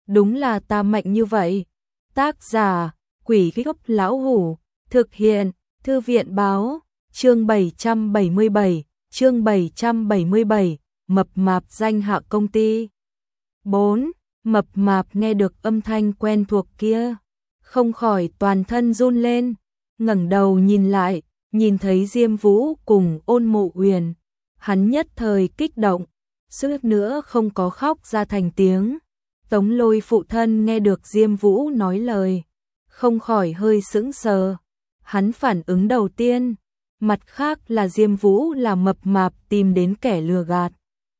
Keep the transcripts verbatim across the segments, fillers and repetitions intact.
đúng là ta mạnh như vậy. Tác giả, Quỷ Gốc Lão Hủ, thực hiện, Thư viện báo, chương bảy trăm bảy mươi bảy, chương bảy trăm bảy mươi bảy, mập mạp danh hạ công ty. bốn. Mập mạp nghe được âm thanh quen thuộc kia, không khỏi toàn thân run lên, ngẩng đầu nhìn lại, nhìn thấy Diêm Vũ cùng Ôn Mộ Uyển, hắn nhất thời kích động, suýt nữa không có khóc ra thành tiếng. Tống Lôi phụ thân nghe được Diêm Vũ nói lời, không khỏi hơi sững sờ. Hắn phản ứng đầu tiên, mặt khác là Diêm Vũ là mập mạp tìm đến kẻ lừa gạt,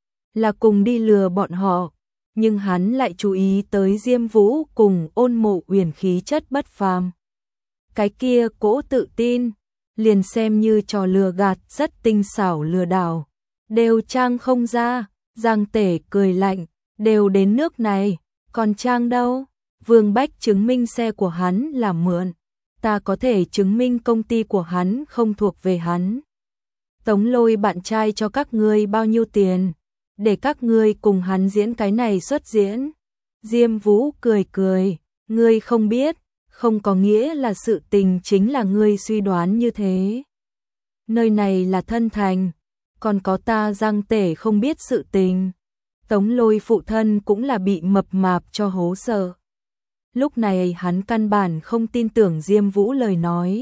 là cùng đi lừa bọn họ, nhưng hắn lại chú ý tới Diêm Vũ cùng Ôn Mộ Uyển khí chất bất phàm. Cái kia cỗ tự tin, liền xem như trò lừa gạt rất tinh xảo lừa đảo, đều trang không ra. Giang Tể cười lạnh, đều đến nước này, còn trang đâu? Vương Bách chứng minh xe của hắn là mượn, ta có thể chứng minh công ty của hắn không thuộc về hắn. Tống Lôi bạn trai cho các ngươi bao nhiêu tiền, để các ngươi cùng hắn diễn cái này xuất diễn. Diêm Vũ cười cười, ngươi không biết, không có nghĩa là sự tình chính là ngươi suy đoán như thế. Nơi này là thân thành, còn có ta Giang Tể không biết sự tình. Tống Lôi phụ thân cũng là bị mập mạp cho hố sợ. Lúc này hắn căn bản không tin tưởng Diêm Vũ lời nói,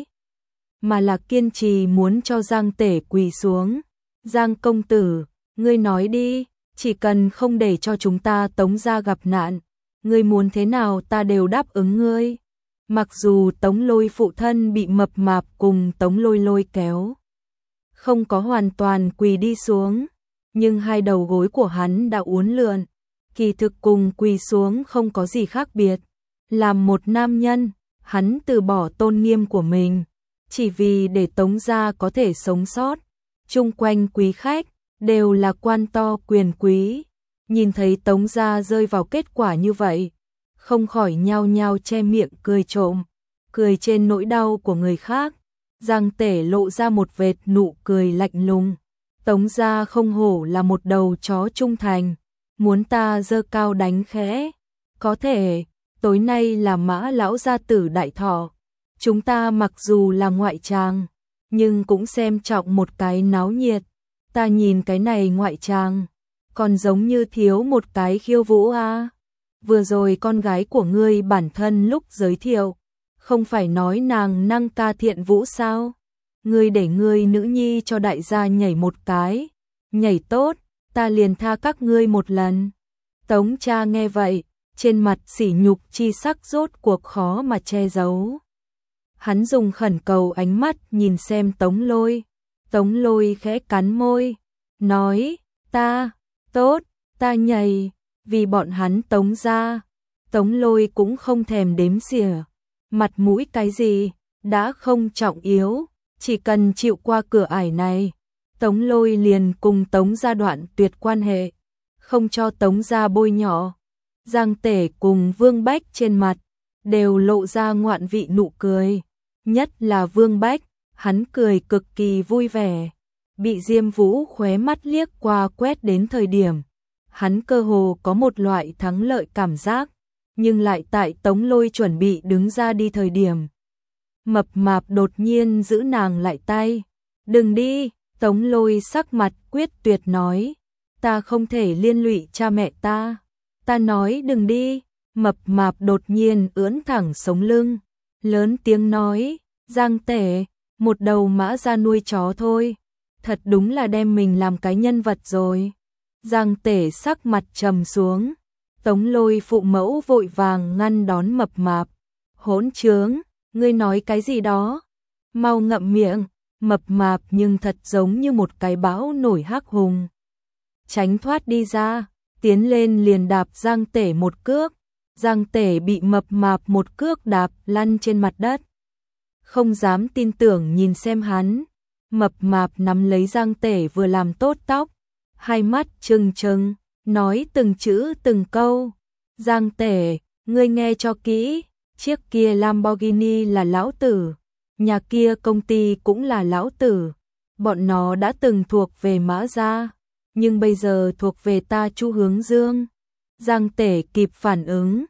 mà là kiên trì muốn cho Giang Tể quỳ xuống. Giang công tử, ngươi nói đi, chỉ cần không để cho chúng ta Tống gia gặp nạn, ngươi muốn thế nào ta đều đáp ứng ngươi. Mặc dù Tống Lôi phụ thân bị mập mạp cùng Tống Lôi lôi kéo, không có hoàn toàn quỳ đi xuống, nhưng hai đầu gối của hắn đã uốn lượn, kỳ thực cùng quỳ xuống không có gì khác biệt. Làm một nam nhân, hắn từ bỏ tôn nghiêm của mình, chỉ vì để Tống gia có thể sống sót. Chung quanh quý khách đều là quan to quyền quý, nhìn thấy Tống gia rơi vào kết quả như vậy, không khỏi nhao nhao che miệng cười trộm, cười trên nỗi đau của người khác. Giang Tể lộ ra một vệt nụ cười lạnh lùng. Tống gia không hổ là một đầu chó trung thành, muốn ta giơ cao đánh khẽ, có thể. Tối nay là Mã lão gia tử đại thọ, chúng ta mặc dù là ngoại tràng, nhưng cũng xem trọng một cái náo nhiệt. Ta nhìn cái này ngoại tràng, còn giống như thiếu một cái khiêu vũ a. À. Vừa rồi con gái của ngươi bản thân lúc giới thiệu, không phải nói nàng năng ca thiện vũ sao? Ngươi để ngươi nữ nhi cho đại gia nhảy một cái, nhảy tốt, ta liền tha các ngươi một lần. Tống cha nghe vậy, trên mặt sỉ nhục chi sắc rốt cuộc khó mà che giấu. Hắn dùng khẩn cầu ánh mắt nhìn xem Tống Lôi. Tống Lôi khẽ cắn môi, nói, ta, tốt, ta nhảy, vì bọn hắn Tống gia. Tống Lôi cũng không thèm đếm xỉa, mặt mũi cái gì, đã không trọng yếu, chỉ cần chịu qua cửa ải này, Tống Lôi liền cùng Tống gia đoạn tuyệt quan hệ, không cho Tống gia bôi nhọ. Giang Tể cùng Vương Bách trên mặt đều lộ ra ngoạn vị nụ cười, nhất là Vương Bách, hắn cười cực kỳ vui vẻ. Bị Diêm Vũ khóe mắt liếc qua quét đến thời điểm, hắn cơ hồ có một loại thắng lợi cảm giác, nhưng lại tại Tống Lôi chuẩn bị đứng ra đi thời điểm, mập mạp đột nhiên giữ nàng lại tay. Đừng đi, Tống Lôi sắc mặt quyết tuyệt nói, ta không thể liên lụy cha mẹ ta. Ta nói đừng đi, mập mạp đột nhiên ưỡn thẳng sống lưng, lớn tiếng nói, Giang Tể, một đầu mã ra nuôi chó thôi, thật đúng là đem mình làm cái nhân vật rồi. Giang Tể sắc mặt trầm xuống, Tống Lôi phụ mẫu vội vàng ngăn đón mập mạp, hỗn trướng, ngươi nói cái gì đó, mau ngậm miệng. Mập mạp nhưng thật giống như một cái bão nổi hắc hùng, tránh thoát đi ra, tiến lên liền đạp Giang Tể một cước. Giang Tể bị mập mạp một cước đạp lăn trên mặt đất, không dám tin tưởng nhìn xem hắn. Mập mạp nắm lấy Giang Tể vừa làm tốt tóc, hai mắt trừng trừng, nói từng chữ từng câu, Giang Tể, ngươi nghe cho kỹ, chiếc kia Lamborghini là lão tử, nhà kia công ty cũng là lão tử, bọn nó đã từng thuộc về Mã gia, nhưng bây giờ thuộc về ta Chu Hướng Dương. Giang Tể kịp phản ứng,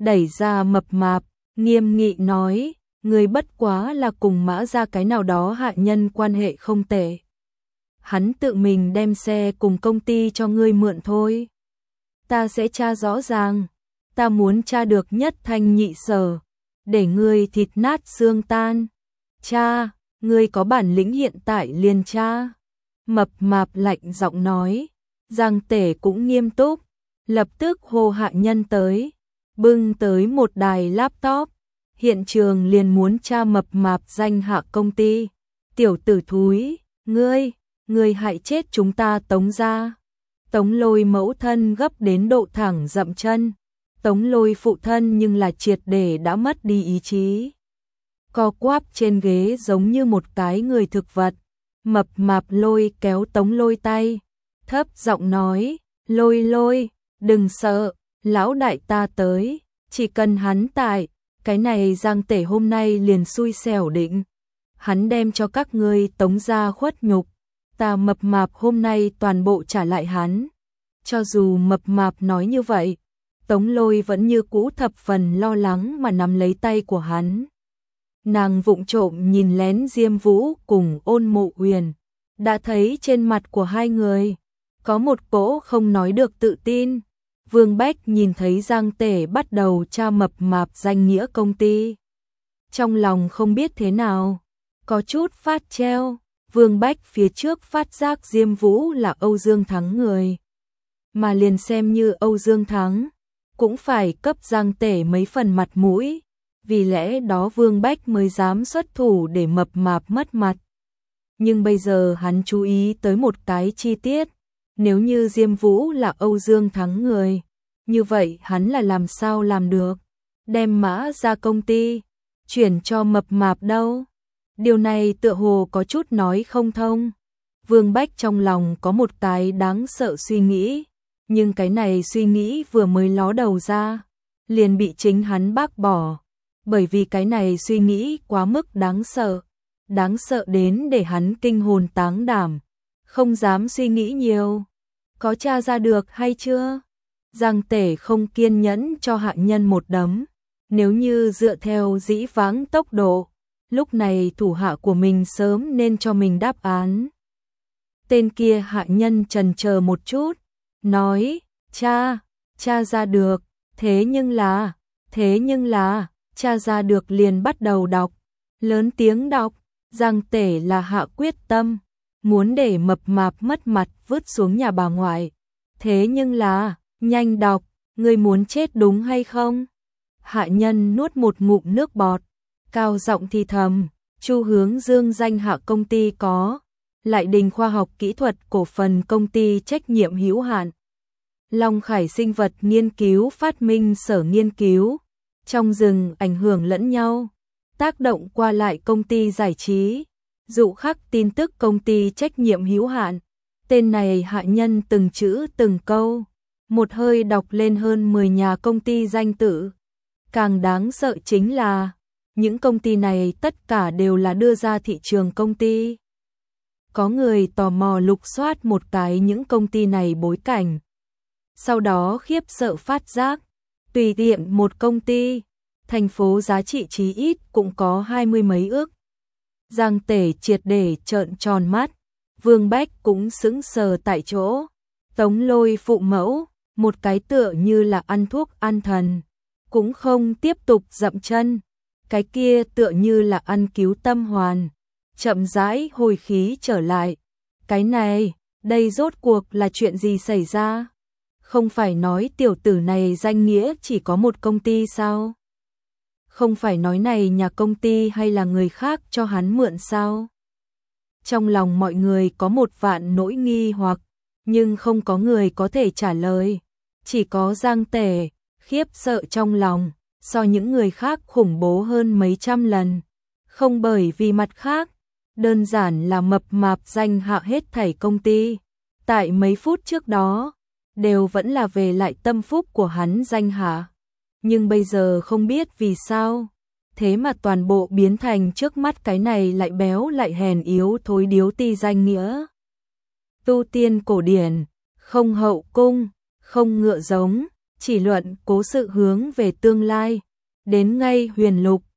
đẩy ra Mập Mạp, nghiêm nghị nói, ngươi bất quá là cùng Mã gia cái nào đó hạ nhân quan hệ không tệ. Hắn tự mình đem xe cùng công ty cho ngươi mượn thôi. Ta sẽ tra rõ ràng, ta muốn tra được nhất thanh nhị sở, để ngươi thịt nát xương tan. Cha, ngươi có bản lĩnh hiện tại liền tra. Mập Mạp lạnh giọng nói. Giang Tể cũng nghiêm túc, lập tức hô hạ nhân tới, bưng tới một đài laptop. Hiện trường liền muốn tra Mập Mạp danh hạ công ty. Tiểu tử thúi, ngươi, ngươi hại chết chúng ta Tống gia. Tống Lôi mẫu thân gấp đến độ thẳng dậm chân. Tống Lôi phụ thân nhưng là triệt để đã mất đi ý chí. Co quắp trên ghế giống như một cái người thực vật. Mập Mạp lôi kéo Tống Lôi tay, thấp giọng nói, Lôi Lôi, đừng sợ, lão đại ta tới, chỉ cần hắn tại, cái này Giang Tể hôm nay liền xui xẻo định. Hắn đem cho các ngươi Tống gia khuất nhục, ta Mập Mạp hôm nay toàn bộ trả lại hắn. Cho dù Mập Mạp nói như vậy, Tống Lôi vẫn như cũ thập phần lo lắng mà nắm lấy tay của hắn. Nàng vụng trộm nhìn lén Diêm Vũ cùng Ôn Mộ Uyển, đã thấy trên mặt của hai người có một cỗ không nói được tự tin. Vương Bách nhìn thấy Giang Tể bắt đầu tra Mập Mạp danh nghĩa công ty, trong lòng không biết thế nào, có chút phát treo. Vương Bách phía trước phát giác Diêm Vũ là Âu Dương Thắng người, mà liền xem như Âu Dương Thắng cũng phải cấp Giang Tể mấy phần mặt mũi, vì lẽ đó Vương Bách mới dám xuất thủ để Mập Mạp mất mặt. Nhưng bây giờ hắn chú ý tới một cái chi tiết, nếu như Diêm Vũ là Âu Dương Thắng người, như vậy hắn là làm sao làm được đem Mã ra công ty chuyển cho Mập Mạp đâu? Điều này tựa hồ có chút nói không thông. Vương Bách trong lòng có một cái đáng sợ suy nghĩ, nhưng cái này suy nghĩ vừa mới ló đầu ra, liền bị chính hắn bác bỏ, bởi vì cái này suy nghĩ quá mức đáng sợ, đáng sợ đến để hắn kinh hồn táng đảm, không dám suy nghĩ nhiều. Có tra ra được hay chưa? Giang Tể không kiên nhẫn cho hạ nhân một đấm, nếu như dựa theo dĩ vãng tốc độ, lúc này thủ hạ của mình sớm nên cho mình đáp án. Tên kia hạ nhân chần chờ một chút, nói, cha, cha ra được, thế nhưng là, thế nhưng là, cha ra được liền bắt đầu đọc, lớn tiếng đọc. Giang Tể là hạ quyết tâm, muốn để Mập Mạp mất mặt vứt xuống nhà bà ngoại. Thế nhưng là, nhanh đọc, ngươi muốn chết đúng hay không? Hạ nhân nuốt một ngụm nước bọt, cao giọng thì thầm, Chu Hướng Dương danh hạ công ty có, Lại Đình khoa học kỹ thuật cổ phần công ty trách nhiệm hữu hạn, Long Khải sinh vật nghiên cứu phát minh sở nghiên cứu, trong rừng ảnh hưởng lẫn nhau, tác động qua lại công ty giải trí, dụ khắc tin tức công ty trách nhiệm hữu hạn. Tên này hạ nhân từng chữ từng câu, một hơi đọc lên hơn mười nhà công ty danh tự. Càng đáng sợ chính là, những công ty này tất cả đều là đưa ra thị trường công ty. Có người tò mò lục soát một cái những công ty này bối cảnh. Sau đó khiếp sợ phát giác, tùy tiện một công ty, thành phố giá trị chí ít cũng có hai mươi mấy ước. Giang Tể triệt để trợn tròn mắt, Vương Bách cũng sững sờ tại chỗ. Tống Lôi phụ mẫu, một cái tựa như là ăn thuốc an thần, cũng không tiếp tục dậm chân. Cái kia tựa như là ăn cứu tâm hoàn, chậm rãi hồi khí trở lại. Cái này, đây rốt cuộc là chuyện gì xảy ra? Không phải nói tiểu tử này danh nghĩa chỉ có một công ty sao? Không phải nói này nhà công ty hay là người khác cho hắn mượn sao? Trong lòng mọi người có một vạn nỗi nghi hoặc, nhưng không có người có thể trả lời. Chỉ có Giang Tể, khiếp sợ trong lòng, so những người khác khủng bố hơn mấy trăm lần. Không bởi vì mặt khác, đơn giản là Mập Mạp danh hạ hết thảy công ty. Tại mấy phút trước đó, đều vẫn là về lại tâm phúc của hắn danh hạ. Nhưng bây giờ không biết vì sao, thế mà toàn bộ biến thành trước mắt cái này lại béo lại hèn yếu thối điếu ti danh nghĩa. Tu tiên cổ điển, không hậu cung, không ngựa giống, chỉ luận cố sự hướng về tương lai. Đến ngay huyền lục,